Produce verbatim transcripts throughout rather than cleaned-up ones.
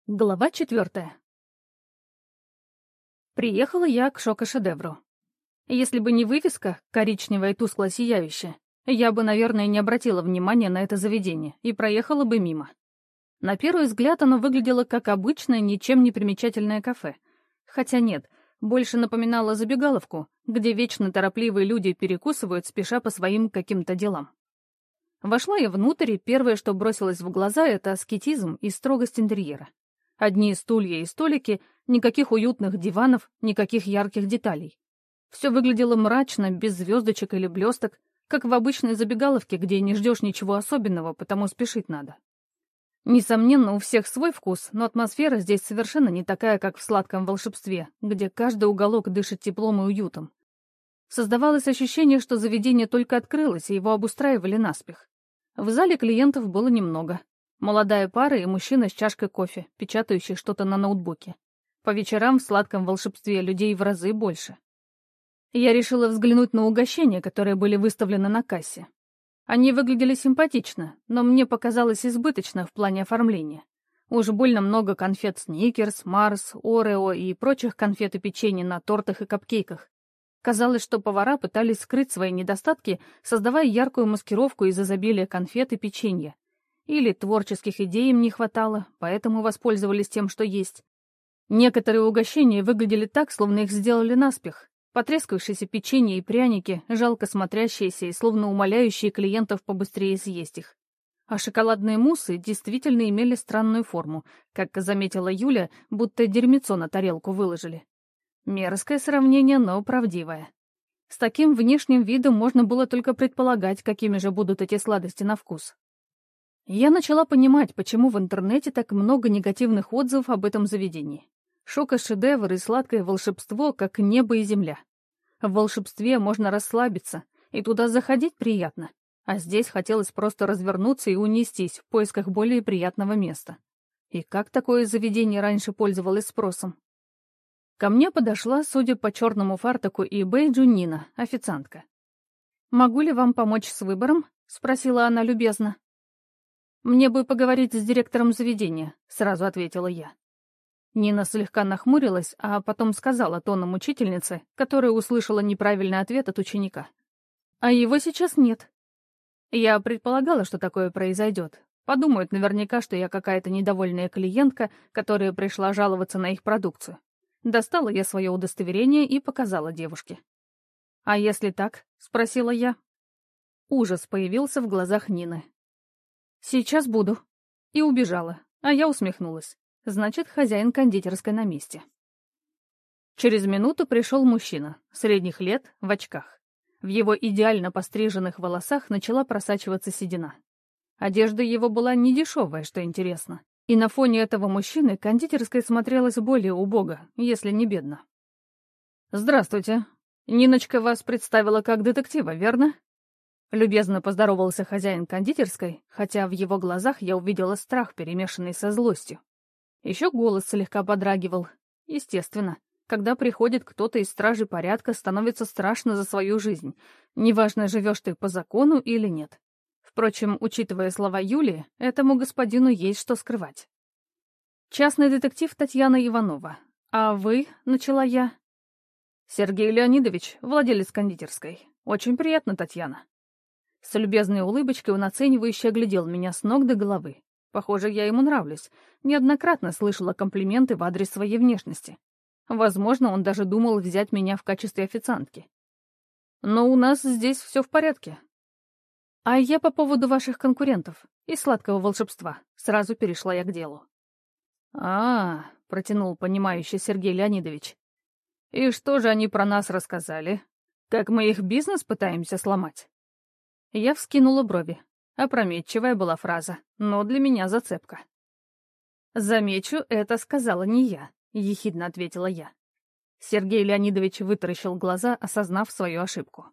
Глава четвертая. Приехала я к шоко-шедевру. Если бы не вывеска, коричневая и тускло сияющая, я бы, наверное, не обратила внимания на это заведение и проехала бы мимо. На первый взгляд оно выглядело как обычное, ничем не примечательное кафе. Хотя нет, больше напоминало забегаловку, где вечно торопливые люди перекусывают, спеша по своим каким-то делам. Вошла я внутрь, и первое, что бросилось в глаза, — это аскетизм и строгость интерьера. Одни стулья и столики, никаких уютных диванов, никаких ярких деталей. Все выглядело мрачно, без звездочек или блесток, как в обычной забегаловке, где не ждешь ничего особенного, потому спешить надо. Несомненно, у всех свой вкус, но атмосфера здесь совершенно не такая, как в сладком волшебстве, где каждый уголок дышит теплом и уютом. Создавалось ощущение, что заведение только открылось, и его обустраивали наспех. В зале клиентов было немного. Молодая пара и мужчина с чашкой кофе, печатающий что-то на ноутбуке. По вечерам в сладком волшебстве людей в разы больше. Я решила взглянуть на угощения, которые были выставлены на кассе. Они выглядели симпатично, но мне показалось избыточно в плане оформления. Уж больно много конфет Сникерс, Марс, Орео и прочих конфет и печенья на тортах и капкейках. Казалось, что повара пытались скрыть свои недостатки, создавая яркую маскировку из изобилия конфет и печенья. Или творческих идей им не хватало, поэтому воспользовались тем, что есть. Некоторые угощения выглядели так, словно их сделали наспех. Потрескавшиеся печенье и пряники, жалко смотрящиеся и словно умоляющие клиентов побыстрее съесть их. А шоколадные муссы действительно имели странную форму, как заметила Юля, будто дерьмецо на тарелку выложили. Мерзкое сравнение, но правдивое. С таким внешним видом можно было только предполагать, какими же будут эти сладости на вкус. Я начала понимать, почему в интернете так много негативных отзывов об этом заведении. Шоко-шедевр и сладкое волшебство, как небо и земля. В волшебстве можно расслабиться, и туда заходить приятно, а здесь хотелось просто развернуться и унестись в поисках более приятного места. И как такое заведение раньше пользовалось спросом? Ко мне подошла, судя по черному фартуку и бейджу, Нина, официантка. «Могу ли вам помочь с выбором?» — спросила она любезно. «Мне бы поговорить с директором заведения», — сразу ответила я. Нина слегка нахмурилась, а потом сказала тоном учительницы, которая услышала неправильный ответ от ученика. «А его сейчас нет». Я предполагала, что такое произойдет. Подумают наверняка, что я какая-то недовольная клиентка, которая пришла жаловаться на их продукцию. Достала я свое удостоверение и показала девушке. «А если так?» — спросила я. Ужас появился в глазах Нины. «Сейчас буду». И убежала, а я усмехнулась. Значит, хозяин кондитерской на месте. Через минуту пришел мужчина, средних лет, в очках. В его идеально постриженных волосах начала просачиваться седина. Одежда его была недешевая, что интересно. И на фоне этого мужчины кондитерская смотрелась более убого, если не бедно. «Здравствуйте. Ниночка вас представила как детектива, верно?» Любезно поздоровался хозяин кондитерской, хотя в его глазах я увидела страх, перемешанный со злостью. Еще голос слегка подрагивал. Естественно, когда приходит кто-то из стражи порядка, становится страшно за свою жизнь. Неважно, живешь ты по закону или нет. Впрочем, учитывая слова Юли, этому господину есть что скрывать. «Частный детектив Татьяна Иванова. А вы?» — начала я. «Сергей Леонидович, владелец кондитерской. Очень приятно, Татьяна». С любезной улыбочкой он оценивающе оглядел меня с ног до головы. Похоже, я ему нравлюсь. Неоднократно слышала комплименты в адрес своей внешности. Возможно, он даже думал взять меня в качестве официантки. Но у нас здесь все в порядке. А я по поводу ваших конкурентов и сладкого волшебства. Сразу перешла я к делу. а протянул понимающий Сергей Леонидович. «И что же они про нас рассказали? Как мы их бизнес пытаемся сломать?» Я вскинула брови. Опрометчивая была фраза, но для меня зацепка. «Замечу, это сказала не я», — ехидно ответила я. Сергей Леонидович вытаращил глаза, осознав свою ошибку.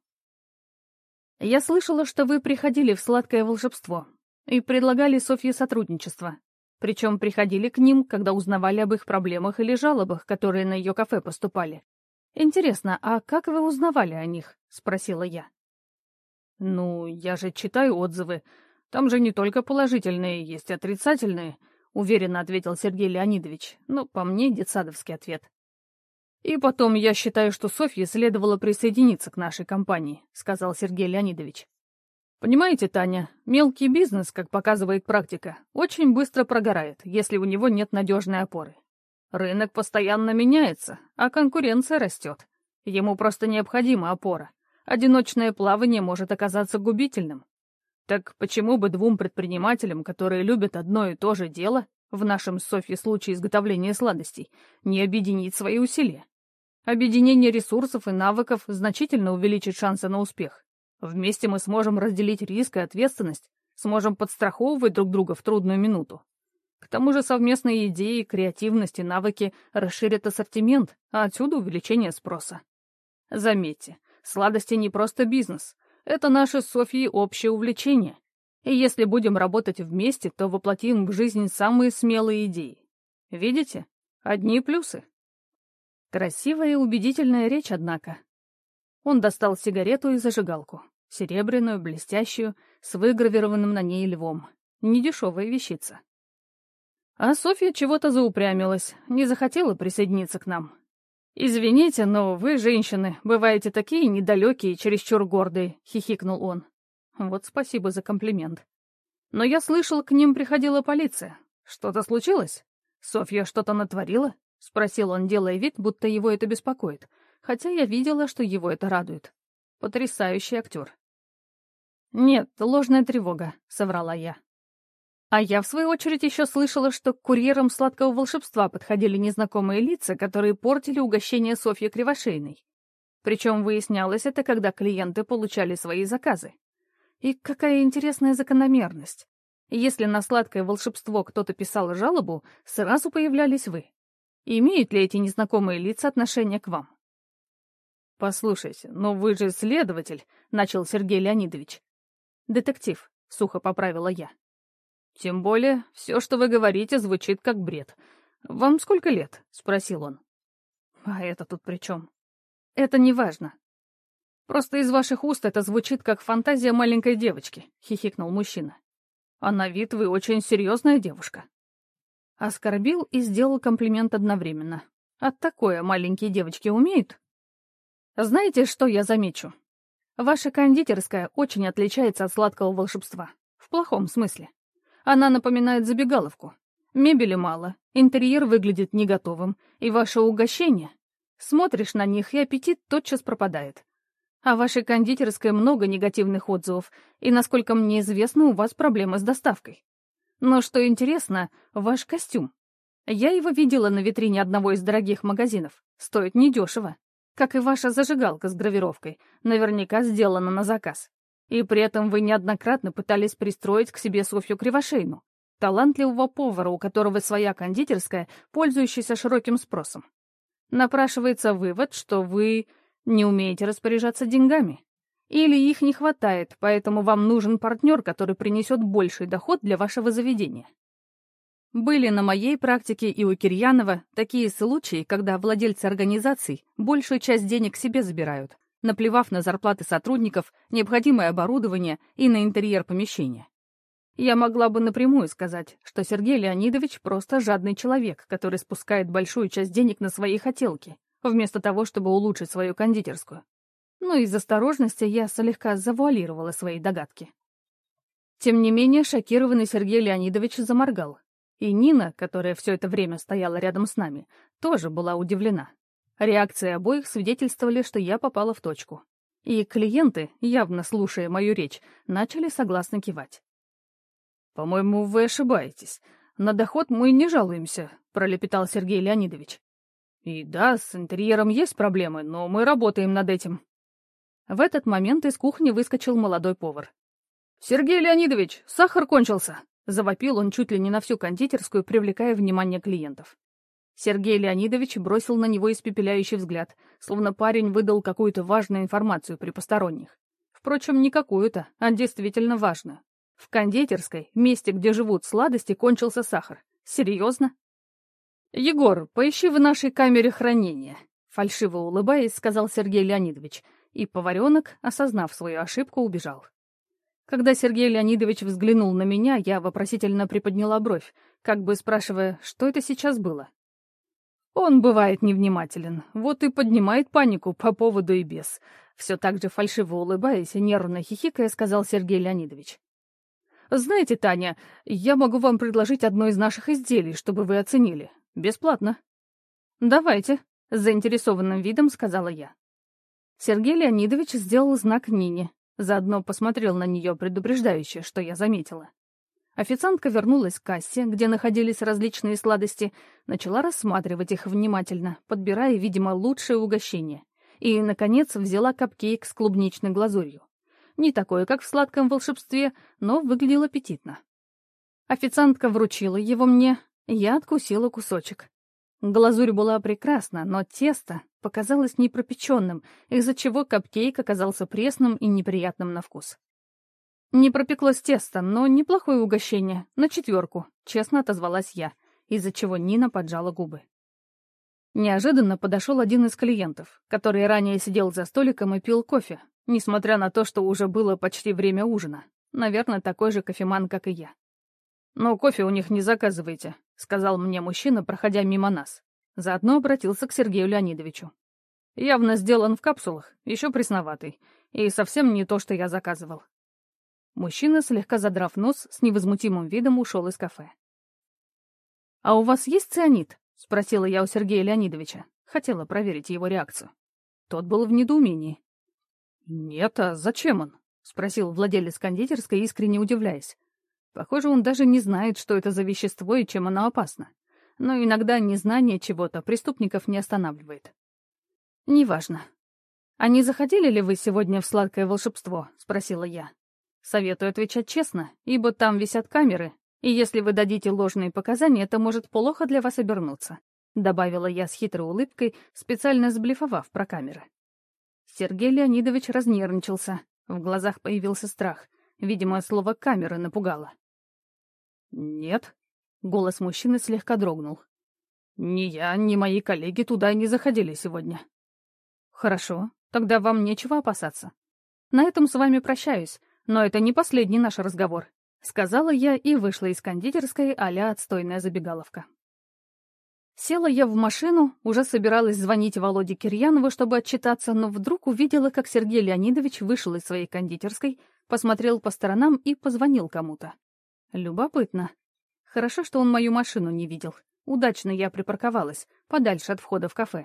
«Я слышала, что вы приходили в сладкое волшебство и предлагали Софье сотрудничество. Причем приходили к ним, когда узнавали об их проблемах или жалобах, которые на ее кафе поступали. Интересно, а как вы узнавали о них?» — спросила я. «Ну, я же читаю отзывы. Там же не только положительные, есть и отрицательные. — уверенно ответил Сергей Леонидович, но по мне детсадовский ответ. «И потом, я считаю, что Софье следовало присоединиться к нашей компании», — сказал Сергей Леонидович. «Понимаете, Таня, мелкий бизнес, как показывает практика, очень быстро прогорает, если у него нет надежной опоры. Рынок постоянно меняется, а конкуренция растет. Ему просто необходима опора. Одиночное плавание может оказаться губительным. Так почему бы двум предпринимателям, которые любят одно и то же дело, в нашем с Софьей случае изготовления сладостей, не объединить свои усилия? Объединение ресурсов и навыков значительно увеличит шансы на успех. Вместе мы сможем разделить риск и ответственность, сможем подстраховывать друг друга в трудную минуту. К тому же совместные идеи, креативность и навыки расширят ассортимент, а отсюда увеличение спроса. Заметьте, сладости не просто бизнес, это наше с Софьей общее увлечение. И если будем работать вместе, то воплотим в жизнь самые смелые идеи. Видите? Одни плюсы. Красивая и убедительная речь, однако. Он достал сигарету и зажигалку. Серебряную, блестящую, с выгравированным на ней львом. Недешевая вещица. А Софья чего-то заупрямилась, не захотела присоединиться к нам. «Извините, но вы, женщины, бываете такие недалекие и чересчур гордые», — хихикнул он. Вот спасибо за комплимент. «Но я слышал, к ним приходила полиция. Что-то случилось? Софья что-то натворила?» — спросил он, делая вид, будто его это беспокоит, хотя я видела, что его это радует. Потрясающий актер. «Нет, ложная тревога», — соврала я. А я, в свою очередь, еще слышала, что к курьерам сладкого волшебства подходили незнакомые лица, которые портили угощение Софьи Кривошейной. Причем выяснялось это, когда клиенты получали свои заказы. И какая интересная закономерность. Если на сладкое волшебство кто-то писал жалобу, сразу появлялись вы. Имеют ли эти незнакомые лица отношение к вам? «Послушайте, но вы же следователь», — начал Сергей Леонидович. «Детектив», — сухо поправила я. «Тем более, все, что вы говорите, звучит как бред. Вам сколько лет?» — спросил он. «А это тут при чем?» «Это не важно. Просто из ваших уст это звучит как фантазия маленькой девочки», — хихикнул мужчина. «А на вид вы очень серьезная девушка». Оскорбил и сделал комплимент одновременно. А такое маленькие девочки умеют? «Знаете, что я замечу? Ваша кондитерская очень отличается от сладкого волшебства. В плохом смысле. Она напоминает забегаловку. Мебели мало, интерьер выглядит не готовым, и ваше угощение. Смотришь на них, и аппетит тотчас пропадает. О вашей кондитерской много негативных отзывов, и, насколько мне известно, у вас проблемы с доставкой. Но что интересно, ваш костюм. Я его видела на витрине одного из дорогих магазинов. Стоит недешево. Как и ваша зажигалка с гравировкой, наверняка сделана на заказ. И при этом вы неоднократно пытались пристроить к себе Софью Кривошейну, талантливого повара, у которого своя кондитерская, пользующаяся широким спросом. Напрашивается вывод, что вы не умеете распоряжаться деньгами. Или их не хватает, поэтому вам нужен партнер, который принесет больший доход для вашего заведения. Были на моей практике и у Кирьянова такие случаи, когда владельцы организаций большую часть денег себе забирают, наплевав на зарплаты сотрудников, необходимое оборудование и на интерьер помещения. Я могла бы напрямую сказать, что Сергей Леонидович просто жадный человек, который спускает большую часть денег на свои хотелки, вместо того, чтобы улучшить свою кондитерскую. Но из осторожности я слегка завуалировала свои догадки. Тем не менее, шокированный Сергей Леонидович заморгал. И Нина, которая все это время стояла рядом с нами, тоже была удивлена. Реакции обоих свидетельствовали, что я попала в точку. И клиенты, явно слушая мою речь, начали согласно кивать. «По-моему, вы ошибаетесь. На доход мы не жалуемся», — пролепетал Сергей Леонидович. «И да, с интерьером есть проблемы, но мы работаем над этим». В этот момент из кухни выскочил молодой повар. «Сергей Леонидович, сахар кончился!» — завопил он чуть ли не на всю кондитерскую, привлекая внимание клиентов. Сергей Леонидович бросил на него испепеляющий взгляд, словно парень выдал какую-то важную информацию при посторонних. Впрочем, не какую-то, а действительно важную. В кондитерской, месте, где живут сладости, кончился сахар. Серьезно? «Егор, поищи в нашей камере хранения», — фальшиво улыбаясь, сказал Сергей Леонидович, и поваренок, осознав свою ошибку, убежал. Когда Сергей Леонидович взглянул на меня, я вопросительно приподняла бровь, как бы спрашивая, что это сейчас было. Он бывает невнимателен, вот и поднимает панику по поводу и без. Все так же фальшиво улыбаясь и нервно хихикая, сказал Сергей Леонидович. «Знаете, Таня, я могу вам предложить одно из наших изделий, чтобы вы оценили. Бесплатно». «Давайте», — с заинтересованным видом сказала я. Сергей Леонидович сделал знак Нине, заодно посмотрел на нее предупреждающе, что я заметила. Официантка вернулась к кассе, где находились различные сладости, начала рассматривать их внимательно, подбирая, видимо, лучшее угощение. И, наконец, взяла капкейк с клубничной глазурью. Не такое, как в сладком волшебстве, но выглядел аппетитно. Официантка вручила его мне, я откусила кусочек. Глазурь была прекрасна, но тесто показалось непропеченным, из-за чего капкейк оказался пресным и неприятным на вкус. Не пропеклось тесто, но неплохое угощение, на четверку, честно отозвалась я, из-за чего Нина поджала губы. Неожиданно подошел один из клиентов, который ранее сидел за столиком и пил кофе, несмотря на то, что уже было почти время ужина. Наверное, такой же кофеман, как и я. «Но кофе у них не заказывайте», — сказал мне мужчина, проходя мимо нас. Заодно обратился к Сергею Леонидовичу. «Явно сделан в капсулах, еще пресноватый, и совсем не то, что я заказывал». Мужчина, слегка задрав нос, с невозмутимым видом ушел из кафе. «А у вас есть цианид?» — спросила я у Сергея Леонидовича. Хотела проверить его реакцию. Тот был в недоумении. «Нет, а зачем он?» — спросил владелец кондитерской, искренне удивляясь. Похоже, он даже не знает, что это за вещество и чем оно опасно. Но иногда незнание чего-то преступников не останавливает. «Неважно. А не заходили ли вы сегодня в сладкое волшебство?» — спросила я. «Советую отвечать честно, ибо там висят камеры, и если вы дадите ложные показания, это может плохо для вас обернуться», — добавила я с хитрой улыбкой, специально сблефовав про камеры. Сергей Леонидович разнервничался, в глазах появился страх. Видимо, слово «камеры» напугало. «Нет», — голос мужчины слегка дрогнул. «Ни я, ни мои коллеги туда не заходили сегодня». «Хорошо, тогда вам нечего опасаться. На этом с вами прощаюсь, но это не последний наш разговор», — сказала я и вышла из кондитерской а-ля отстойная забегаловка. Села я в машину, уже собиралась звонить Володе Кирьянову, чтобы отчитаться, но вдруг увидела, как Сергей Леонидович вышел из своей кондитерской, посмотрел по сторонам и позвонил кому-то. Любопытно. Хорошо, что он мою машину не видел. Удачно я припарковалась, подальше от входа в кафе.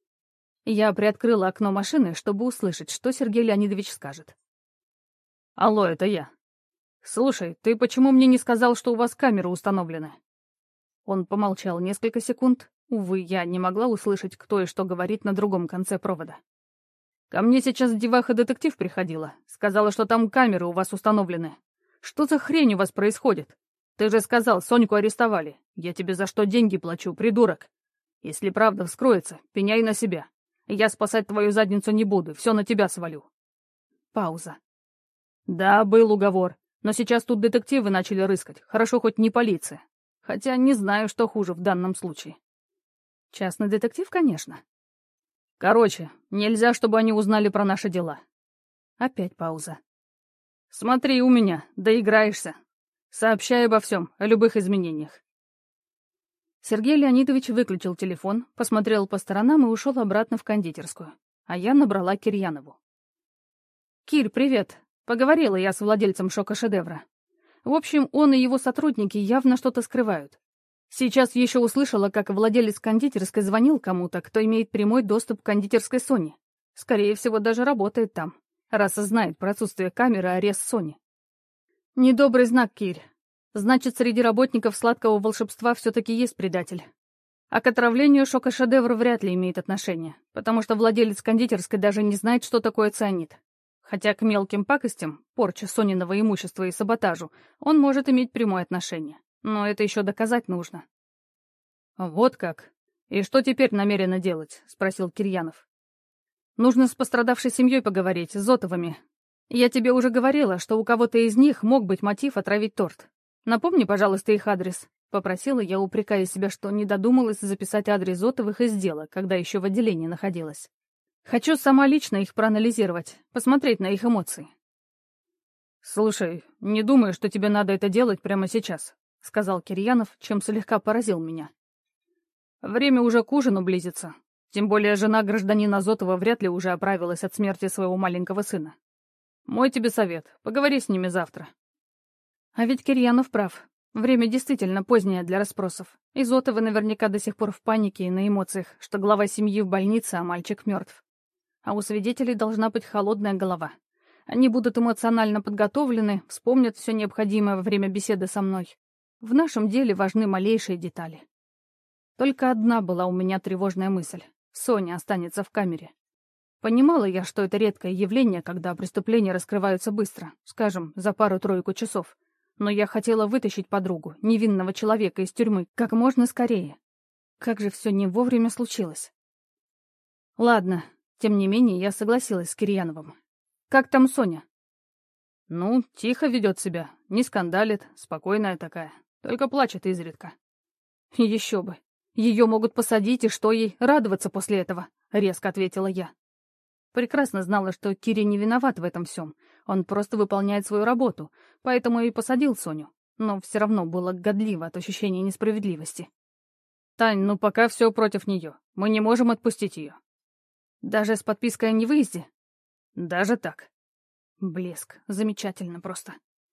Я приоткрыла окно машины, чтобы услышать, что Сергей Леонидович скажет. «Алло, это я. Слушай, ты почему мне не сказал, что у вас камеры установлены?» Он помолчал несколько секунд. Увы, я не могла услышать, кто и что говорит на другом конце провода. «Ко мне сейчас деваха-детектив приходила. Сказала, что там камеры у вас установлены. Что за хрень у вас происходит? Ты же сказал, Соньку арестовали. Я тебе за что деньги плачу, придурок? Если правда вскроется, пеняй на себя. Я спасать твою задницу не буду, все на тебя свалю». Пауза. «Да, был уговор, но сейчас тут детективы начали рыскать. Хорошо, хоть не полиция. Хотя не знаю, что хуже в данном случае». «Частный детектив, конечно». «Короче, нельзя, чтобы они узнали про наши дела». Опять пауза. «Смотри у меня, доиграешься. Сообщай обо всем, о любых изменениях». Сергей Леонидович выключил телефон, посмотрел по сторонам и ушел обратно в кондитерскую. А я набрала Кирьянову. «Кирь, привет. Поговорила я с владельцем шока-шедевра. В общем, он и его сотрудники явно что-то скрывают. Сейчас еще услышала, как владелец кондитерской звонил кому-то, кто имеет прямой доступ к кондитерской Соне. Скорее всего, даже работает там, раз знает про отсутствие камеры и арест Сони. Недобрый знак, Кирь. Значит, среди работников сладкого волшебства все-таки есть предатель. А к отравлению шока-шедевр вряд ли имеет отношение, потому что владелец кондитерской даже не знает, что такое цианид. Хотя к мелким пакостям, порче Сониного имущества и саботажу, он может иметь прямое отношение. Но это еще доказать нужно. «Вот как? И что теперь намерена делать?» — спросил Кирьянов. «Нужно с пострадавшей семьей поговорить, с Зотовыми. Я тебе уже говорила, что у кого-то из них мог быть мотив отравить торт. Напомни, пожалуйста, их адрес», — попросила я, упрекая себя, что не додумалась записать адрес Зотовых из дела, когда еще в отделении находилась. Хочу сама лично их проанализировать, посмотреть на их эмоции. «Слушай, не думаю, что тебе надо это делать прямо сейчас», — сказал Кирьянов, чем слегка поразил меня. «Время уже к ужину близится. Тем более жена гражданина Зотова вряд ли уже оправилась от смерти своего маленького сына. Мой тебе совет — поговори с ними завтра». А ведь Кирьянов прав. Время действительно позднее для расспросов. И Зотовы наверняка до сих пор в панике и на эмоциях, что глава семьи в больнице, а мальчик мертв. А у свидетелей должна быть холодная голова. Они будут эмоционально подготовлены, вспомнят все необходимое во время беседы со мной. В нашем деле важны малейшие детали. Только одна была у меня тревожная мысль. Соня останется в камере. Понимала я, что это редкое явление, когда преступления раскрываются быстро, скажем, за пару-тройку часов. Но я хотела вытащить подругу, невинного человека, из тюрьмы как можно скорее. Как же все не вовремя случилось. Ладно, тем не менее я согласилась с Кирьяновым. Как там Соня? Ну, тихо ведет себя, не скандалит, спокойная такая, только плачет изредка. Еще бы. Ее могут посадить, и что ей радоваться после этого? Резко ответила я. Прекрасно знала, что Киря не виноват в этом всем. Он просто выполняет свою работу, поэтому и посадил Соню. Но все равно было годливо от ощущения несправедливости. «Тань, ну пока все против нее. Мы не можем отпустить ее». «Даже с подпиской о невыезде?» «Даже так». Блеск. Замечательно просто.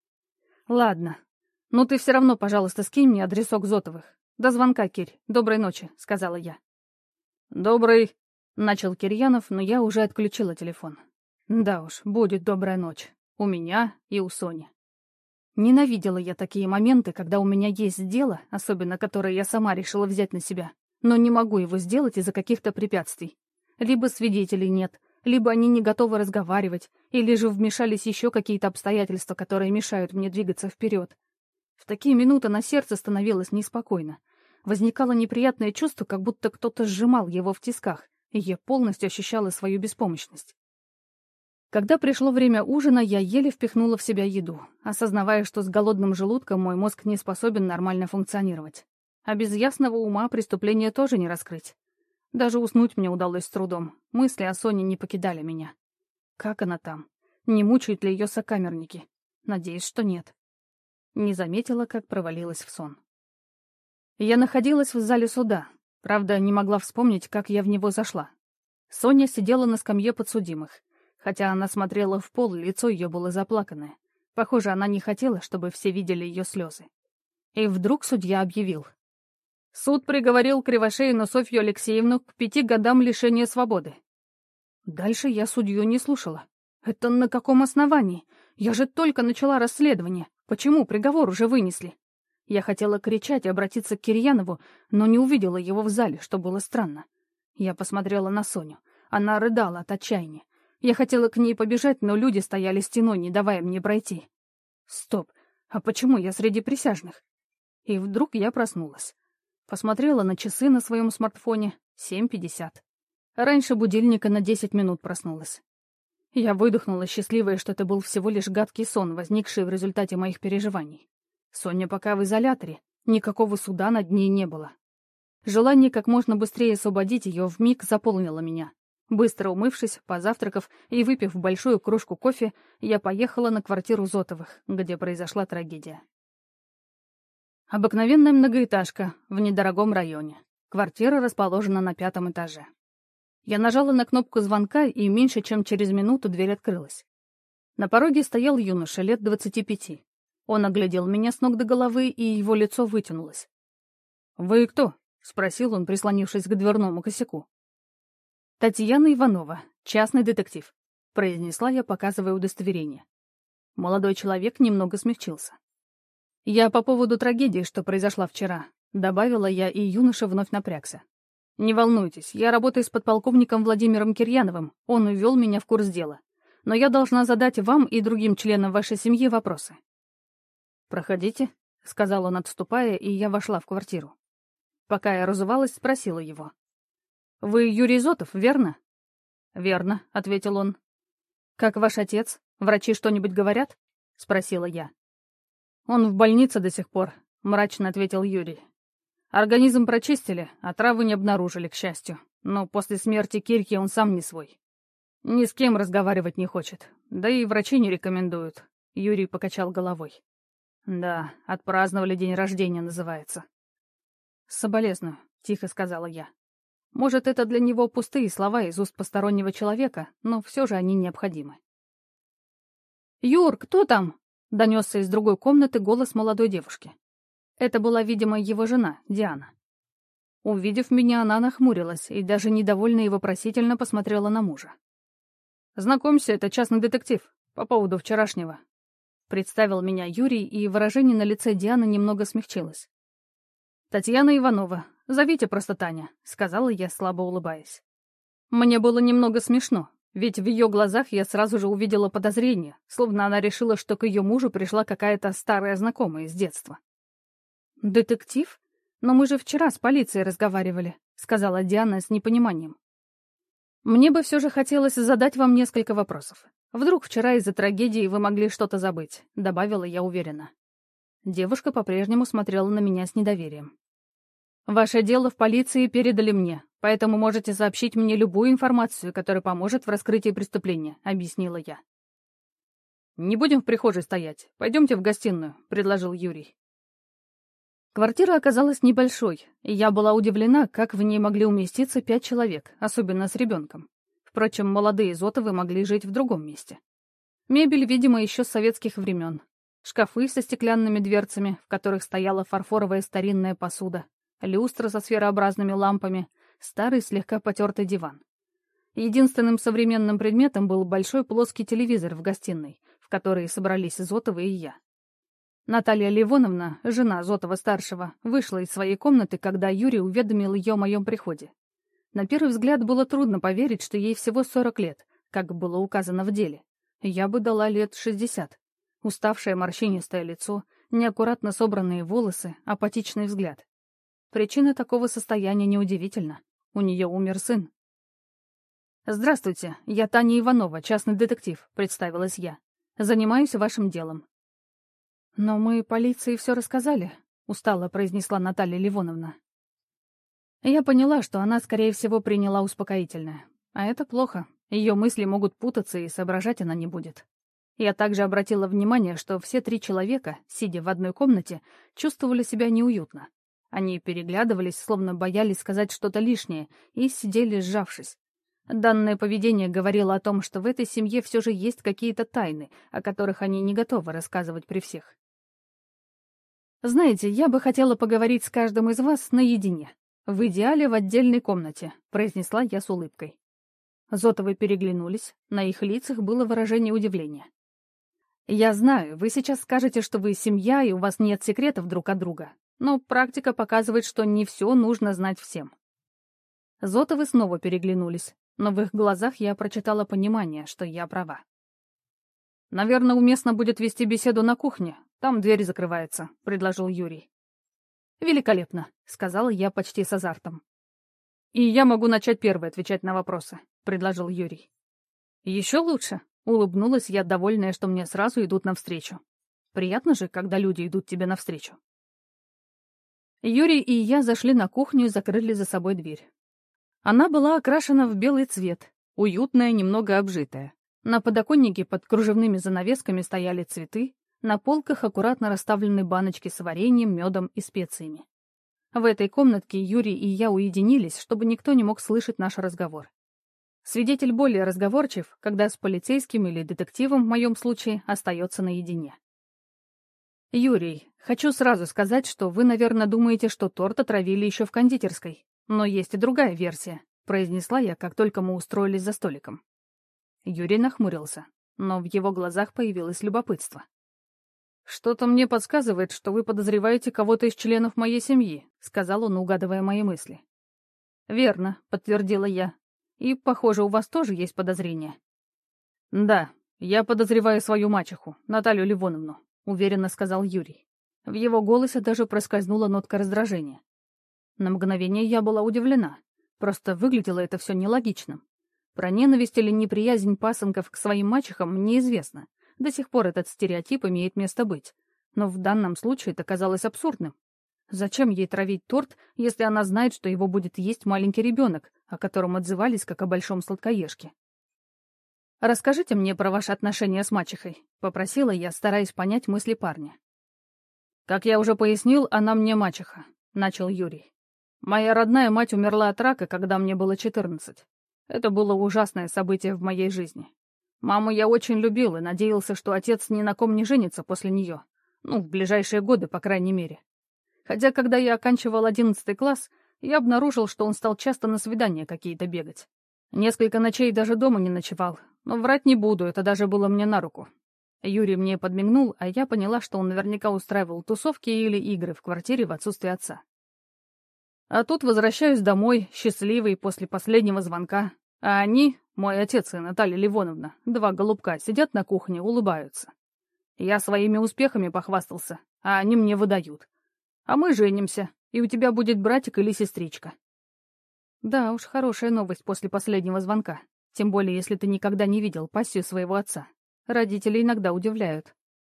«Ладно. Ну ты все равно, пожалуйста, скинь мне адресок Зотовых. До звонка, Кирь. Доброй ночи», — сказала я. «Доброй...» — начал Кирьянов, но я уже отключила телефон. Да уж, будет добрая ночь. У меня и у Сони. Ненавидела я такие моменты, когда у меня есть дело, особенно которое я сама решила взять на себя, но не могу его сделать из-за каких-то препятствий. Либо свидетелей нет, либо они не готовы разговаривать, или же вмешались еще какие-то обстоятельства, которые мешают мне двигаться вперед. В такие минуты на сердце становилось неспокойно. Возникало неприятное чувство, как будто кто-то сжимал его в тисках, и я полностью ощущала свою беспомощность. Когда пришло время ужина, я еле впихнула в себя еду, осознавая, что с голодным желудком мой мозг не способен нормально функционировать. А без ясного ума преступление тоже не раскрыть. Даже уснуть мне удалось с трудом, мысли о Соне не покидали меня. Как она там? Не мучают ли ее сокамерники? Надеюсь, что нет. Не заметила, как провалилась в сон. Я находилась в зале суда. Правда, не могла вспомнить, как я в него зашла. Соня сидела на скамье подсудимых. Хотя она смотрела в пол, лицо ее было заплаканное. Похоже, она не хотела, чтобы все видели ее слезы. И вдруг судья объявил. Суд приговорил Кривошеину Софью Алексеевну к пяти годам лишения свободы. Дальше я судью не слушала. Это на каком основании? Я же только начала расследование. Почему приговор уже вынесли? Я хотела кричать и обратиться к Кирьянову, но не увидела его в зале, что было странно. Я посмотрела на Соню. Она рыдала от отчаяния. Я хотела к ней побежать, но люди стояли стеной, не давая мне пройти. Стоп, а почему я среди присяжных? И вдруг я проснулась. Посмотрела на часы на своем смартфоне. семь пятьдесят. Раньше будильника на десять минут проснулась. Я выдохнула, счастливая, что это был всего лишь гадкий сон, возникший в результате моих переживаний. Соня пока в изоляторе, никакого суда над ней не было. Желание как можно быстрее освободить ее вмиг заполнило меня. Быстро умывшись, позавтракав и выпив большую кружку кофе, я поехала на квартиру Зотовых, где произошла трагедия. Обыкновенная многоэтажка в недорогом районе. Квартира расположена на пятом этаже. Я нажала на кнопку звонка, и меньше чем через минуту дверь открылась. На пороге стоял юноша лет двадцати пяти. Он оглядел меня с ног до головы, и его лицо вытянулось. «Вы кто?» — спросил он, прислонившись к дверному косяку. «Татьяна Иванова, частный детектив», — произнесла я, показывая удостоверение. Молодой человек немного смягчился. «Я по поводу трагедии, что произошла вчера», — добавила я, и юноша вновь напрягся. «Не волнуйтесь, я работаю с подполковником Владимиром Кирьяновым, он увел меня в курс дела. Но я должна задать вам и другим членам вашей семьи вопросы». «Проходите», — сказал он, отступая, и я вошла в квартиру. Пока я разувалась, спросила его. «Вы Юрий Зотов, верно?» «Верно», — ответил он. «Как ваш отец? Врачи что-нибудь говорят?» — спросила я. «Он в больнице до сих пор», — мрачно ответил Юрий. «Организм прочистили, а травы не обнаружили, к счастью. Но после смерти Кирки он сам не свой. Ни с кем разговаривать не хочет, да и врачи не рекомендуют», — Юрий покачал головой. Да, отпраздновали день рождения, называется. «Соболезную», — тихо сказала я. «Может, это для него пустые слова из уст постороннего человека, но все же они необходимы». «Юр, кто там?» — донесся из другой комнаты голос молодой девушки. Это была, видимо, его жена, Диана. Увидев меня, она нахмурилась и даже недовольно и вопросительно посмотрела на мужа. «Знакомься, это частный детектив по поводу вчерашнего». Представил меня Юрий, и выражение на лице Дианы немного смягчилось. «Татьяна Иванова. Зовите просто Таня», — сказала я, слабо улыбаясь. Мне было немного смешно, ведь в ее глазах я сразу же увидела подозрение, словно она решила, что к ее мужу пришла какая-то старая знакомая из детства. «Детектив? Но мы же вчера с полицией разговаривали», — сказала Диана с непониманием. «Мне бы все же хотелось задать вам несколько вопросов. Вдруг вчера из-за трагедии вы могли что-то забыть», — добавила я уверенно. Девушка по-прежнему смотрела на меня с недоверием. «Ваше дело в полиции передали мне, поэтому можете сообщить мне любую информацию, которая поможет в раскрытии преступления», — объяснила я. «Не будем в прихожей стоять. Пойдемте в гостиную», — предложил Юрий. Квартира оказалась небольшой, и я была удивлена, как в ней могли уместиться пять человек, особенно с ребенком. Впрочем, молодые Зотовы могли жить в другом месте. Мебель, видимо, еще с советских времен. Шкафы со стеклянными дверцами, в которых стояла фарфоровая старинная посуда, люстра со сферообразными лампами, старый слегка потертый диван. Единственным современным предметом был большой плоский телевизор в гостиной, в которой собрались Зотовы и я. Наталья Ливоновна, жена Зотова-старшего, вышла из своей комнаты, когда Юрий уведомил ее о моем приходе. На первый взгляд было трудно поверить, что ей всего сорок лет, как было указано в деле. Я бы дала лет шестьдесят. Уставшее морщинистое лицо, неаккуратно собранные волосы, апатичный взгляд. Причина такого состояния неудивительна. У нее умер сын. «Здравствуйте, я Таня Иванова, частный детектив», — представилась я. «Занимаюсь вашим делом». «Но мы полиции все рассказали», — устало произнесла Наталья Ливоновна. Я поняла, что она, скорее всего, приняла успокоительное. А это плохо. Ее мысли могут путаться, и соображать она не будет. Я также обратила внимание, что все три человека, сидя в одной комнате, чувствовали себя неуютно. Они переглядывались, словно боялись сказать что-то лишнее, и сидели сжавшись. Данное поведение говорило о том, что в этой семье все же есть какие-то тайны, о которых они не готовы рассказывать при всех. «Знаете, я бы хотела поговорить с каждым из вас наедине. В идеале в отдельной комнате», — произнесла я с улыбкой. Зотовы переглянулись, на их лицах было выражение удивления. «Я знаю, вы сейчас скажете, что вы семья и у вас нет секретов друг от друга, но практика показывает, что не все нужно знать всем». Зотовы снова переглянулись, но в их глазах я прочитала понимание, что я права. «Наверное, уместно будет вести беседу на кухне. Там дверь закрывается», — предложил Юрий. «Великолепно», — сказала я почти с азартом. «И я могу начать первой отвечать на вопросы», — предложил Юрий. «Еще лучше», — улыбнулась я, довольная, что мне сразу идут навстречу. Приятно же, когда люди идут тебе навстречу. Юрий и я зашли на кухню и закрыли за собой дверь. Она была окрашена в белый цвет, уютная, немного обжитая. На подоконнике под кружевными занавесками стояли цветы, на полках аккуратно расставлены баночки с вареньем, медом и специями. В этой комнатке Юрий и я уединились, чтобы никто не мог слышать наш разговор. Свидетель более разговорчив, когда с полицейским или детективом, в моем случае, остается наедине. «Юрий, хочу сразу сказать, что вы, наверное, думаете, что торт отравили еще в кондитерской. Но есть и другая версия», — произнесла я, как только мы устроились за столиком. Юрий нахмурился, но в его глазах появилось любопытство. «Что-то мне подсказывает, что вы подозреваете кого-то из членов моей семьи», — сказал он, угадывая мои мысли. «Верно», — подтвердила я. «И, похоже, у вас тоже есть подозрения». «Да, я подозреваю свою мачеху, Наталью Ливоновну», — уверенно сказал Юрий. В его голосе даже проскользнула нотка раздражения. На мгновение я была удивлена. Просто выглядело это все нелогичным. Про ненависть или неприязнь пасынков к своим мачехам мне известно. До сих пор этот стереотип имеет место быть. Но в данном случае это казалось абсурдным. Зачем ей травить торт, если она знает, что его будет есть маленький ребенок, о котором отзывались как о большом сладкоежке? «Расскажите мне про ваши отношения с мачехой», — попросила я, стараясь понять мысли парня. «Как я уже пояснил, она мне мачеха», — начал Юрий. «Моя родная мать умерла от рака, когда мне было четырнадцать. Это было ужасное событие в моей жизни. Маму я очень любил и надеялся, что отец ни на ком не женится после нее. Ну, в ближайшие годы, по крайней мере. Хотя, когда я оканчивал одиннадцатый класс, я обнаружил, что он стал часто на свидания какие-то бегать. Несколько ночей даже дома не ночевал, но врать не буду, это даже было мне на руку. Юрий мне подмигнул, а я поняла, что он наверняка устраивал тусовки или игры в квартире в отсутствие отца. А тут возвращаюсь домой, счастливый, после последнего звонка, а они, мой отец и Наталья Ливоновна, два голубка, сидят на кухне, улыбаются. Я своими успехами похвастался, а они мне выдают. А мы женимся, и у тебя будет братик или сестричка. Да уж, хорошая новость после последнего звонка, тем более если ты никогда не видел пассию своего отца. Родители иногда удивляют.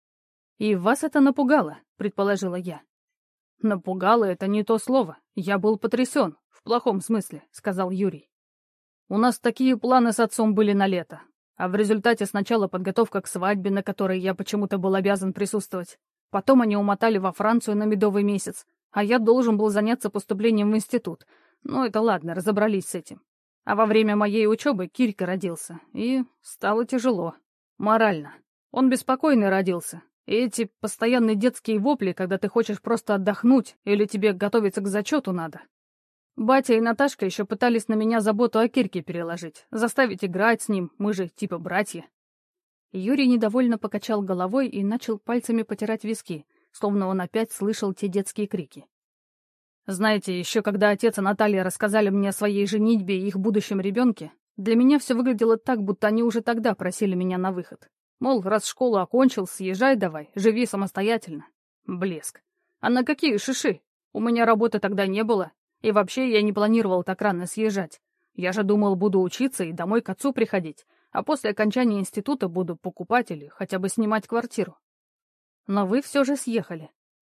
«И вас это напугало», — предположила я. «Напугало — это не то слово. Я был потрясен, в плохом смысле», — сказал Юрий. «У нас такие планы с отцом были на лето. А в результате сначала подготовка к свадьбе, на которой я почему-то был обязан присутствовать. Потом они умотали во Францию на медовый месяц, а я должен был заняться поступлением в институт. Ну, это ладно, разобрались с этим. А во время моей учебы Кирька родился, и стало тяжело. Морально. Он беспокойный родился. И эти постоянные детские вопли, когда ты хочешь просто отдохнуть или тебе готовиться к зачету надо. Батя и Наташка еще пытались на меня заботу о Кирке переложить, заставить играть с ним, мы же типа братья. Юрий недовольно покачал головой и начал пальцами потирать виски, словно он опять слышал те детские крики. Знаете, еще когда отец и Наталья рассказали мне о своей женитьбе и их будущем ребенке, для меня все выглядело так, будто они уже тогда просили меня на выход. Мол, раз школу окончил, съезжай давай, живи самостоятельно. Блеск. А на какие шиши? У меня работы тогда не было, и вообще я не планировал так рано съезжать. Я же думал, буду учиться и домой к отцу приходить, а после окончания института буду покупать или хотя бы снимать квартиру. Но вы все же съехали.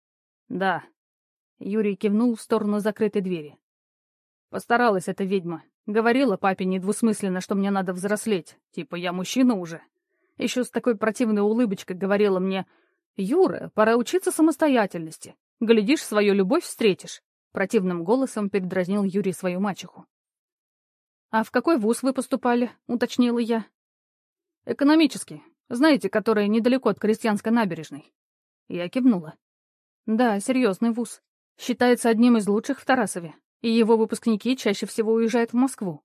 Да. Юрий кивнул в сторону закрытой двери. Постаралась эта ведьма. Говорила папе недвусмысленно, что мне надо взрослеть. Типа, я мужчина уже. Еще с такой противной улыбочкой говорила мне: «Юра, пора учиться самостоятельности. Глядишь, свою любовь встретишь». Противным голосом передразнил Юрий свою мачеху. «А в какой вуз вы поступали?» — уточнила я. «Экономический. Знаете, который недалеко от Крестьянской набережной». Я кивнула. «Да, серьезный вуз. Считается одним из лучших в Тарасове, и его выпускники чаще всего уезжают в Москву.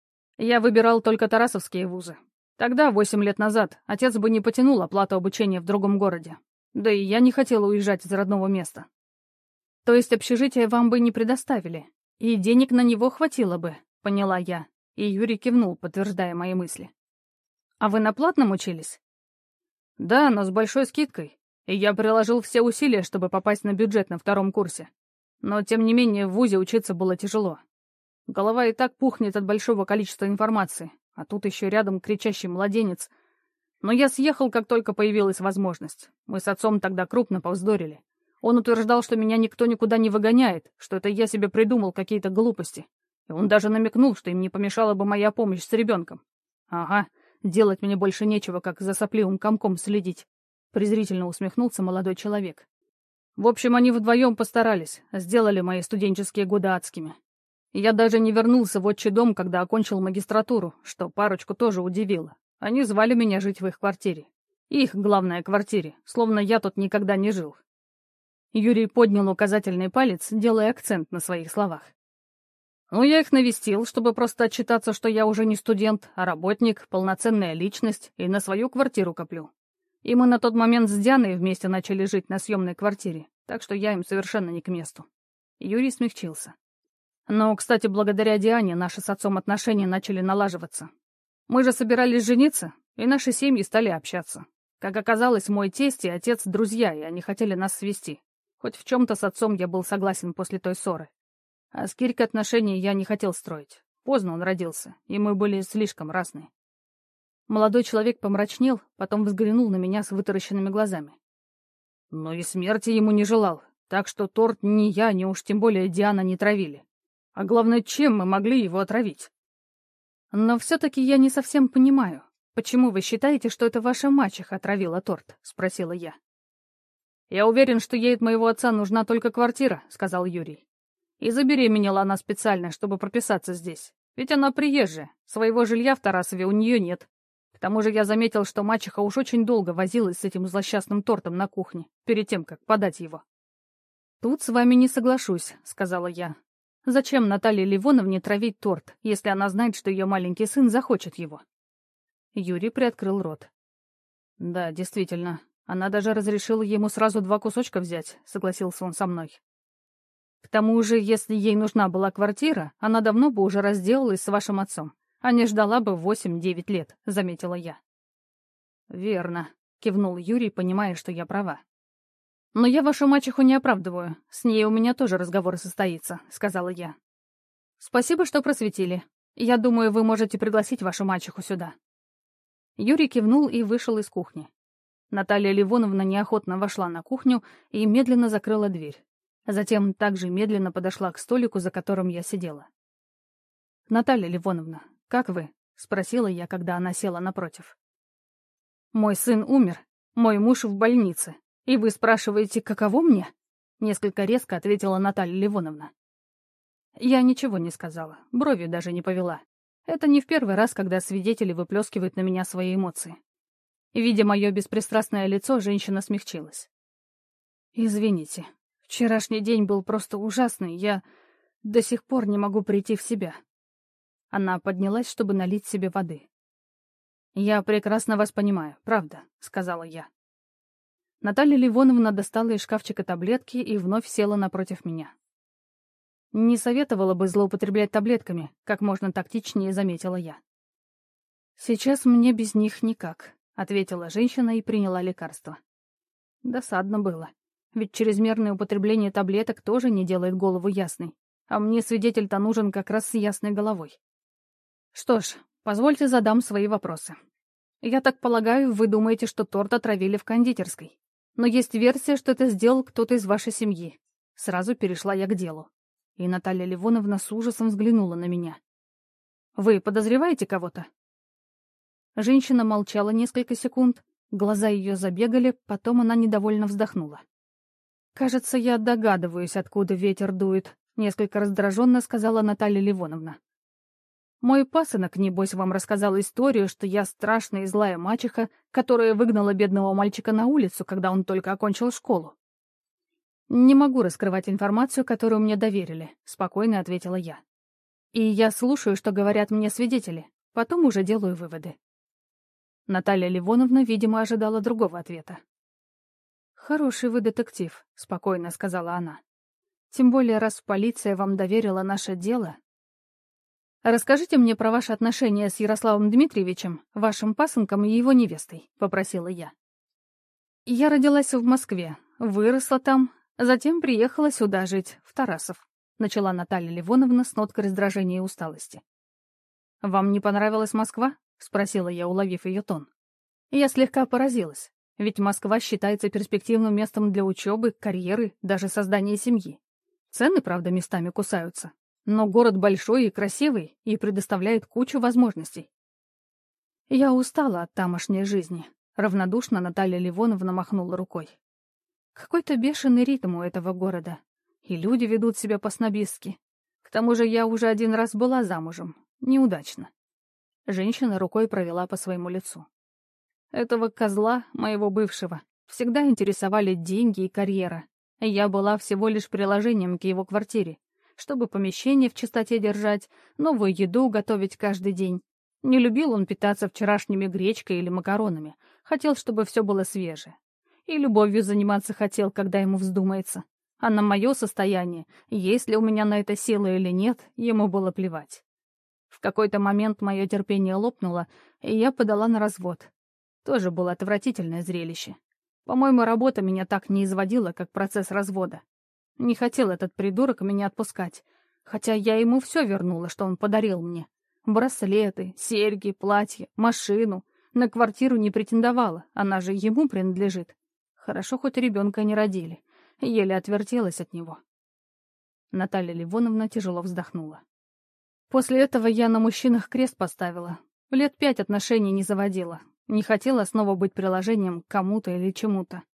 Я выбирал только тарасовские вузы. Тогда, восемь лет назад, отец бы не потянул оплату обучения в другом городе. Да и я не хотела уезжать из родного места. То есть общежитие вам бы не предоставили, и денег на него хватило бы, поняла я, и Юрий кивнул, подтверждая мои мысли. А вы на платном учились? Да, но с большой скидкой, и я приложил все усилия, чтобы попасть на бюджет на втором курсе. Но, тем не менее, в вузе учиться было тяжело. Голова и так пухнет от большого количества информации, а тут еще рядом кричащий младенец. Но я съехал, как только появилась возможность. Мы с отцом тогда крупно повздорили. Он утверждал, что меня никто никуда не выгоняет, что это я себе придумал какие-то глупости. И он даже намекнул, что им не помешала бы моя помощь с ребенком. Ага, делать мне больше нечего, как за сопливым комком следить. Презрительно усмехнулся молодой человек. В общем, они вдвоем постарались, сделали мои студенческие годы адскими. Я даже не вернулся в отчий дом, когда окончил магистратуру, что парочку тоже удивило. Они звали меня жить в их квартире. Их, главной квартире, словно я тут никогда не жил. Юрий поднял указательный палец, делая акцент на своих словах. Ну, я их навестил, чтобы просто отчитаться, что я уже не студент, а работник, полноценная личность, и на свою квартиру коплю. И мы на тот момент с Дианой вместе начали жить на съемной квартире, так что я им совершенно не к месту. Юрий смягчился. Но, кстати, благодаря Диане наши с отцом отношения начали налаживаться. Мы же собирались жениться, и наши семьи стали общаться. Как оказалось, мой тесть и отец — друзья, и они хотели нас свести. Хоть в чем-то с отцом я был согласен после той ссоры. А с Кирькой отношений я не хотел строить. Поздно он родился, и мы были слишком разные. Молодой человек помрачнел, потом взглянул на меня с вытаращенными глазами. Но и смерти ему не желал, так что торт ни я, ни уж тем более Диана не травили. А главное, чем мы могли его отравить? Но все-таки я не совсем понимаю, почему вы считаете, что это ваша мачеха отравила торт? — спросила я. «Я уверен, что ей от моего отца нужна только квартира», — сказал Юрий. «И забеременела она специально, чтобы прописаться здесь. Ведь она приезжая, своего жилья в Тарасове у нее нет. К тому же я заметил, что мачеха уж очень долго возилась с этим злосчастным тортом на кухне, перед тем, как подать его». «Тут с вами не соглашусь», — сказала я. «Зачем Наталье Ливоновне травить торт, если она знает, что ее маленький сын захочет его?» Юрий приоткрыл рот. «Да, действительно, она даже разрешила ему сразу два кусочка взять», — согласился он со мной. «К тому же, если ей нужна была квартира, она давно бы уже разделалась с вашим отцом, а не ждала бы восемь-девять лет», — заметила я. «Верно», — кивнул Юрий, понимая, что я права. «Но я вашу мачеху не оправдываю. С ней у меня тоже разговор состоится», — сказала я. «Спасибо, что просветили. Я думаю, вы можете пригласить вашу мачеху сюда». Юрий кивнул и вышел из кухни. Наталья Ливоновна неохотно вошла на кухню и медленно закрыла дверь. Затем также медленно подошла к столику, за которым я сидела. «Наталья Ливоновна, как вы?» — спросила я, когда она села напротив. «Мой сын умер, мой муж в больнице. И вы спрашиваете, каково мне?» — несколько резко ответила Наталья Ливоновна. Я ничего не сказала, бровью даже не повела. Это не в первый раз, когда свидетели выплескивают на меня свои эмоции. Видя мое беспристрастное лицо, женщина смягчилась. «Извините, вчерашний день был просто ужасный, я до сих пор не могу прийти в себя». Она поднялась, чтобы налить себе воды. «Я прекрасно вас понимаю, правда», — сказала я. Наталья Ливоновна достала из шкафчика таблетки и вновь села напротив меня. «Не советовала бы злоупотреблять таблетками», — как можно тактичнее заметила я. «Сейчас мне без них никак», — ответила женщина и приняла лекарство. Досадно было, ведь чрезмерное употребление таблеток тоже не делает голову ясной, а мне свидетель-то нужен как раз с ясной головой. Что ж, позвольте задам свои вопросы. Я так полагаю, вы думаете, что торт отравили в кондитерской. Но есть версия, что это сделал кто-то из вашей семьи. Сразу перешла я к делу. И Наталья Ливоновна с ужасом взглянула на меня. «Вы подозреваете кого-то?» Женщина молчала несколько секунд, глаза ее забегали, потом она недовольно вздохнула. «Кажется, я догадываюсь, откуда ветер дует», — несколько раздраженно сказала Наталья Ливоновна. «Мой пасынок, небось, вам рассказал историю, что я страшная и злая мачеха, которая выгнала бедного мальчика на улицу, когда он только окончил школу». «Не могу раскрывать информацию, которую мне доверили», — спокойно ответила я. «И я слушаю, что говорят мне свидетели, потом уже делаю выводы». Наталья Ливоновна, видимо, ожидала другого ответа. «Хороший вы детектив», — спокойно сказала она. «Тем более, раз полиция вам доверила наше дело...» «Расскажите мне про ваши отношения с Ярославом Дмитриевичем, вашим пасынком и его невестой», — попросила я. «Я родилась в Москве, выросла там, затем приехала сюда жить, в Тарасов», — начала Наталья Ливоновна с ноткой раздражения и усталости. «Вам не понравилась Москва?» — спросила я, уловив ее тон. Я слегка поразилась, ведь Москва считается перспективным местом для учебы, карьеры, даже создания семьи. Цены, правда, местами кусаются. Но город большой и красивый и предоставляет кучу возможностей. Я устала от тамошней жизни. Равнодушно Наталья Ливоновна махнула рукой. Какой-то бешеный ритм у этого города. И люди ведут себя по-снобистски. К тому же я уже один раз была замужем. Неудачно. Женщина рукой провела по своему лицу. Этого козла, моего бывшего, всегда интересовали деньги и карьера. Я была всего лишь приложением к его квартире, чтобы помещение в чистоте держать, новую еду готовить каждый день. Не любил он питаться вчерашними гречкой или макаронами, хотел, чтобы все было свежее. И любовью заниматься хотел, когда ему вздумается. А на мое состояние, есть ли у меня на это силы или нет, ему было плевать. В какой-то момент мое терпение лопнуло, и я подала на развод. Тоже было отвратительное зрелище. По-моему, работа меня так не изводила, как процесс развода. Не хотел этот придурок меня отпускать, хотя я ему все вернула, что он подарил мне. Браслеты, серьги, платье, машину. На квартиру не претендовала, она же ему принадлежит. Хорошо, хоть ребенка не родили. Еле отвертелась от него. Наталья Ливоновна тяжело вздохнула. После этого я на мужчинах крест поставила. Лет пять отношений не заводила. Не хотела снова быть приложением к кому-то или чему-то.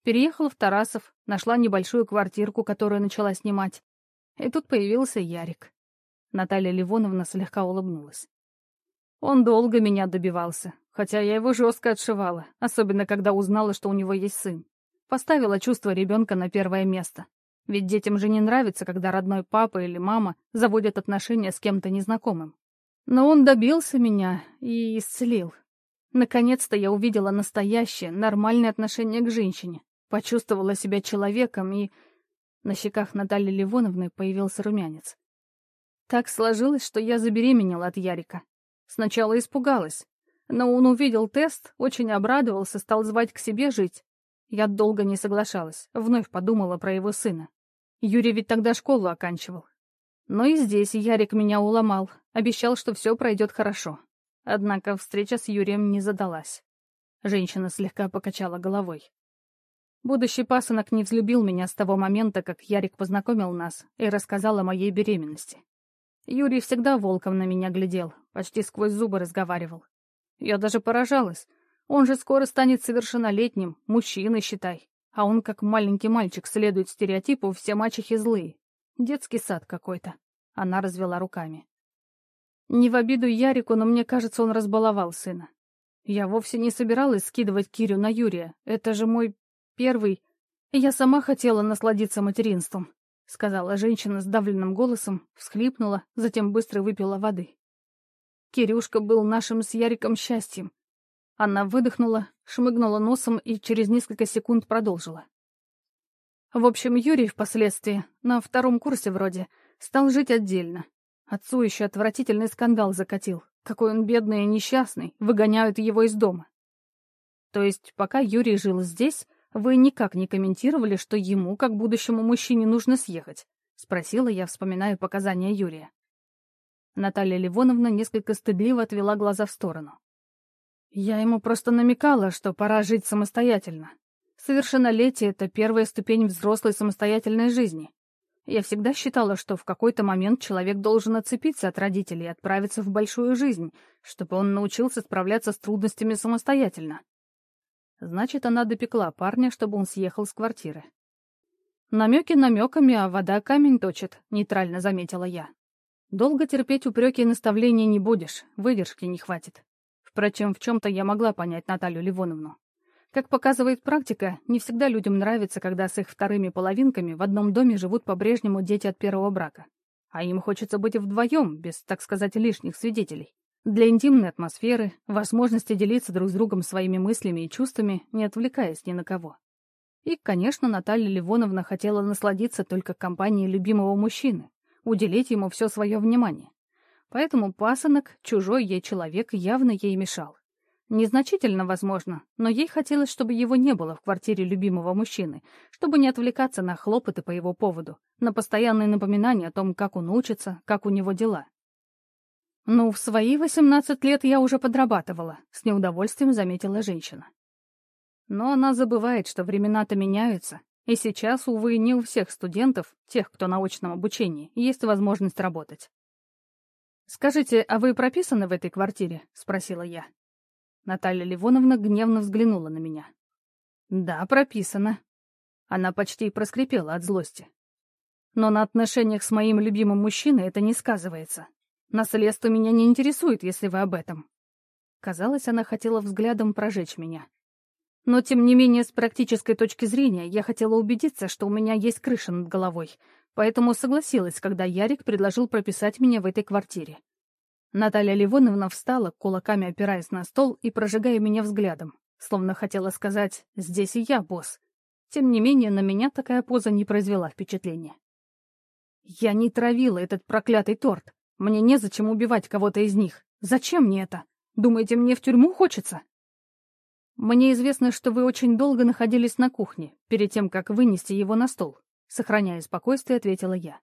Переехала в Тарасов, нашла небольшую квартирку, которую начала снимать. И тут появился Ярик. Наталья Ливоновна слегка улыбнулась. Он долго меня добивался, хотя я его жестко отшивала, особенно когда узнала, что у него есть сын. Поставила чувство ребенка на первое место. Ведь детям же не нравится, когда родной папа или мама заводят отношения с кем-то незнакомым. Но он добился меня и исцелил. Наконец-то я увидела настоящее, нормальное отношение к женщине, почувствовала себя человеком, и на щеках Натальи Ливоновны появился румянец. Так сложилось, что я забеременела от Ярика. Сначала испугалась, но он увидел тест, очень обрадовался, стал звать к себе жить. Я долго не соглашалась, вновь подумала про его сына. Юрий ведь тогда школу оканчивал. Но и здесь Ярик меня уломал, обещал, что все пройдет хорошо. Однако встреча с Юрием не задалась. Женщина слегка покачала головой. Будущий пасынок не взлюбил меня с того момента, как Ярик познакомил нас и рассказал о моей беременности. Юрий всегда волком на меня глядел, почти сквозь зубы разговаривал. Я даже поражалась. Он же скоро станет совершеннолетним, мужчиной, считай. А он, как маленький мальчик, следует стереотипу «все мачехи злые». Детский сад какой-то. Она развела руками. Не в обиду Ярику, но мне кажется, он разбаловал сына. Я вовсе не собиралась скидывать Кирю на Юрия. Это же мой первый... Я сама хотела насладиться материнством, — сказала женщина сдавленным голосом, всхлипнула, затем быстро выпила воды. Кирюшка был нашим с Яриком счастьем. Она выдохнула, шмыгнула носом и через несколько секунд продолжила. В общем, Юрий впоследствии, на втором курсе вроде, стал жить отдельно. Отцу еще отвратительный скандал закатил. Какой он бедный и несчастный, выгоняют его из дома. То есть, пока Юрий жил здесь, вы никак не комментировали, что ему, как будущему мужчине, нужно съехать? Спросила я, вспоминая показания Юрия. Наталья Ливоновна несколько стыдливо отвела глаза в сторону. Я ему просто намекала, что пора жить самостоятельно. Совершеннолетие — это первая ступень взрослой самостоятельной жизни. Я всегда считала, что в какой-то момент человек должен отцепиться от родителей и отправиться в большую жизнь, чтобы он научился справляться с трудностями самостоятельно. Значит, она допекла парня, чтобы он съехал с квартиры. Намеки намеками, а вода камень точит, нейтрально заметила я. Долго терпеть упреки и наставления не будешь, выдержки не хватит. Впрочем, в чем-то я могла понять Наталью Ливоновну. Как показывает практика, не всегда людям нравится, когда с их вторыми половинками в одном доме живут по-прежнему дети от первого брака. А им хочется быть вдвоем, без, так сказать, лишних свидетелей. Для интимной атмосферы, возможности делиться друг с другом своими мыслями и чувствами, не отвлекаясь ни на кого. И, конечно, Наталья Ливоновна хотела насладиться только компанией любимого мужчины, уделить ему все свое внимание. Поэтому пасынок, чужой ей человек, явно ей мешал. Незначительно, возможно, но ей хотелось, чтобы его не было в квартире любимого мужчины, чтобы не отвлекаться на хлопоты по его поводу, на постоянные напоминания о том, как он учится, как у него дела. «Ну, в свои восемнадцать лет я уже подрабатывала», — с неудовольствием заметила женщина. Но она забывает, что времена-то меняются, и сейчас, увы, не у всех студентов, тех, кто на очном обучении, есть возможность работать. «Скажите, а вы прописаны в этой квартире?» — спросила я. Наталья Ливоновна гневно взглянула на меня. «Да, прописана». Она почти проскрипела от злости. «Но на отношениях с моим любимым мужчиной это не сказывается. Наследство меня не интересует, если вы об этом». Казалось, она хотела взглядом прожечь меня. Но, тем не менее, с практической точки зрения, я хотела убедиться, что у меня есть крыша над головой, поэтому согласилась, когда Ярик предложил прописать меня в этой квартире. Наталья Ливоновна встала, кулаками опираясь на стол и прожигая меня взглядом, словно хотела сказать «здесь и я, босс». Тем не менее, на меня такая поза не произвела впечатления. «Я не травила этот проклятый торт. Мне незачем убивать кого-то из них. Зачем мне это? Думаете, мне в тюрьму хочется?» «Мне известно, что вы очень долго находились на кухне, перед тем, как вынести его на стол», — сохраняя спокойствие, ответила я.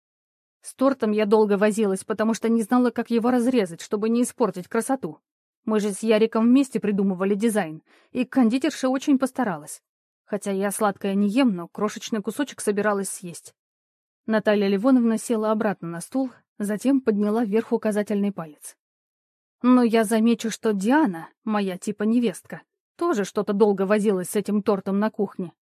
«С тортом я долго возилась, потому что не знала, как его разрезать, чтобы не испортить красоту. Мы же с Яриком вместе придумывали дизайн, и кондитерша очень постаралась. Хотя я сладкое не ем, но крошечный кусочек собиралась съесть». Наталья Ливоновна села обратно на стул, затем подняла вверх указательный палец. «Но я замечу, что Диана, моя типа невестка, тоже что-то долго возилась с этим тортом на кухне.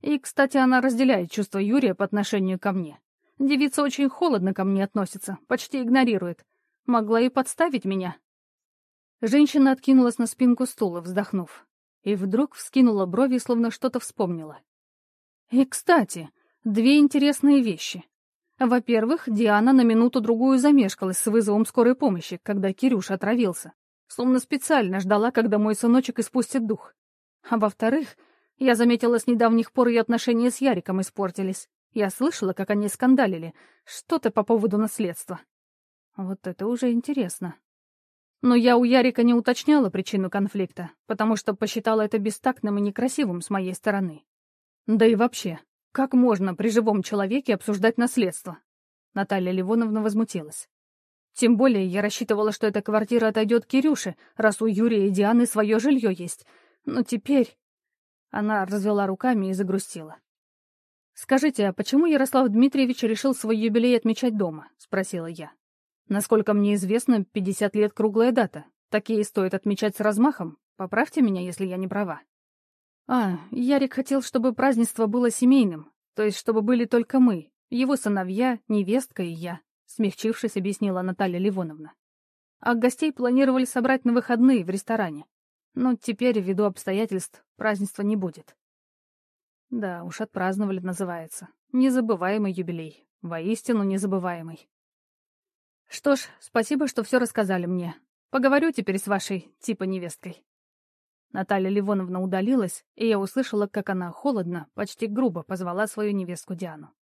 И, кстати, она разделяет чувства Юрия по отношению ко мне. Девица очень холодно ко мне относится, почти игнорирует. Могла и подставить меня. Женщина откинулась на спинку стула, вздохнув. И вдруг вскинула брови, словно что-то вспомнила. И, кстати, две интересные вещи. Во-первых, Диана на минуту-другую замешкалась с вызовом скорой помощи, когда Кирюша отравился. Словно специально ждала, когда мой сыночек испустит дух. А во-вторых, я заметила, с недавних пор ее отношения с Яриком испортились. Я слышала, как они скандалили. Что-то по поводу наследства. Вот это уже интересно. Но я у Ярика не уточняла причину конфликта, потому что посчитала это бестактным и некрасивым с моей стороны. Да и вообще, как можно при живом человеке обсуждать наследство? Наталья Ливоновна возмутилась. Тем более я рассчитывала, что эта квартира отойдет Кирюше, раз у Юрия и Дианы свое жилье есть. Но теперь... Она развела руками и загрустила. «Скажите, а почему Ярослав Дмитриевич решил свой юбилей отмечать дома?» — спросила я. «Насколько мне известно, пятьдесят лет — круглая дата. Такие стоит отмечать с размахом. Поправьте меня, если я не права». «А, Ярик хотел, чтобы празднество было семейным, то есть чтобы были только мы, его сыновья, невестка и я», — смягчившись, объяснила Наталья Ливоновна. «А гостей планировали собрать на выходные в ресторане. Но теперь, ввиду обстоятельств, празднества не будет». Да уж, отпраздновали, называется. Незабываемый юбилей. Воистину незабываемый. Что ж, спасибо, что все рассказали мне. Поговорю теперь с вашей, типа, невесткой. Наталья Ливоновна удалилась, и я услышала, как она холодно, почти грубо позвала свою невестку Диану.